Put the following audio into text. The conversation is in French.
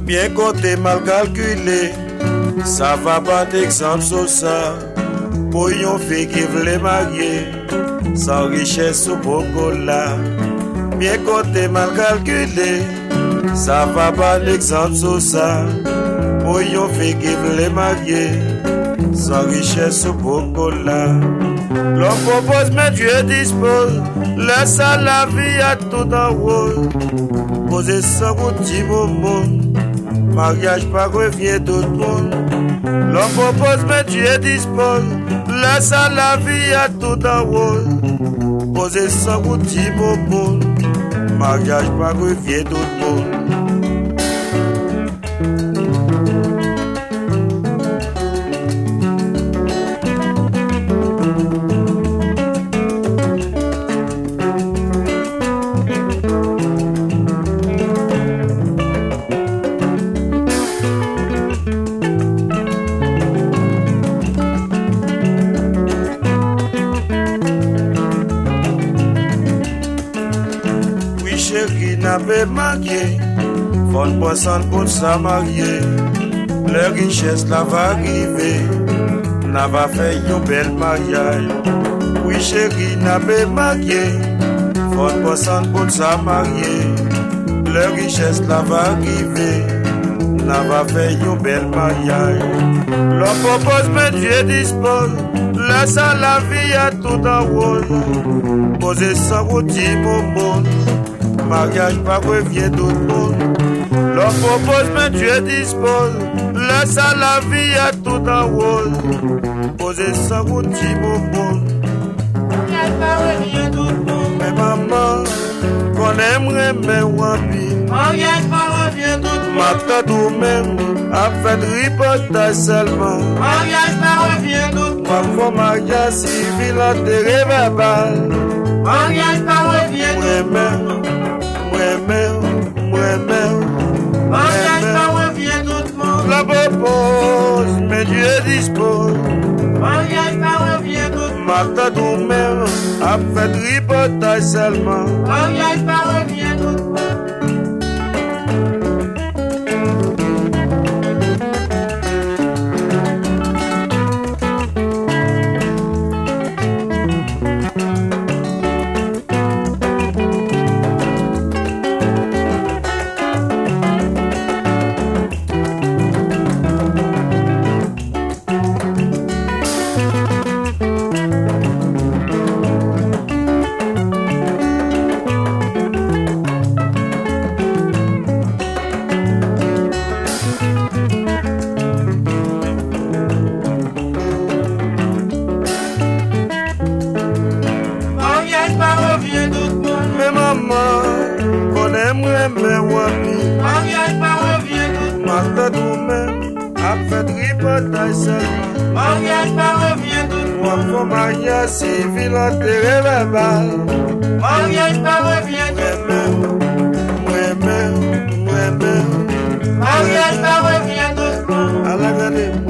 Bien compté, mal calculé, ça va pas d'exemple sur ça. Pour yon fait qui voulait marier, sans richesse ou beaucoup là. Bien compté, mal calculé, ça va pas d'exemple sur ça. Pour yon fait qui voulait marier, sans richesse ou beaucoup là. L'homme propose mais Dieu dispose, laisse à la vie à tout en rôle. Posez sans petit moment, mariage pas revient tout le monde. L'homme propose mais Dieu dispose, laisse à la vie à tout en rôle. Posez sans petit moment, mariage pas revient tout le monde. Chérie n'a pas marié, faut ne pas s'en pour ça marier. La richesse là va arriver, n'a va faire un bel mariage. Oui chérie n'a pas marié, faut ne pas s'en pour ça marier. La richesse là va arriver, n'a va faire un bel mariage. L'homme propose mais Dieu dispose, laisse à la vie à tout en rôle. Posez sans routier mon monde, mariage pas revient tout le monde. L'homme propose mais Dieu dispose, laisse à la vie à tout en rôle. Posez sans routier mon monde, mariage pas revient tout le monde. Mais maman, qu'on aimerait mais wampi, Mariage pas revient tout le monde. ma tante ou même a fait reportage seulement. Mariage pas revient tout le monde. Parfois mariage civil enterré verbal. Mariage pas revient tout le monde. Mariage pas revient tout le monde. La propose, mais Dieu dispose. Mariage pas revient tout le monde. Ma tante ou même a fait reportage seulement. Mariage pas revient tout le monde. Mais maman, qu'on aimerait mais wampi, Mariage pas revient tout le monde. ma tante ou même a fait reportage seulement. Mariage pas revient tout le monde. Parfois mariage civil enterré verbal. Mariage pas revient tout le monde. Moi-même. Mariage pas revient tout le monde. À la grande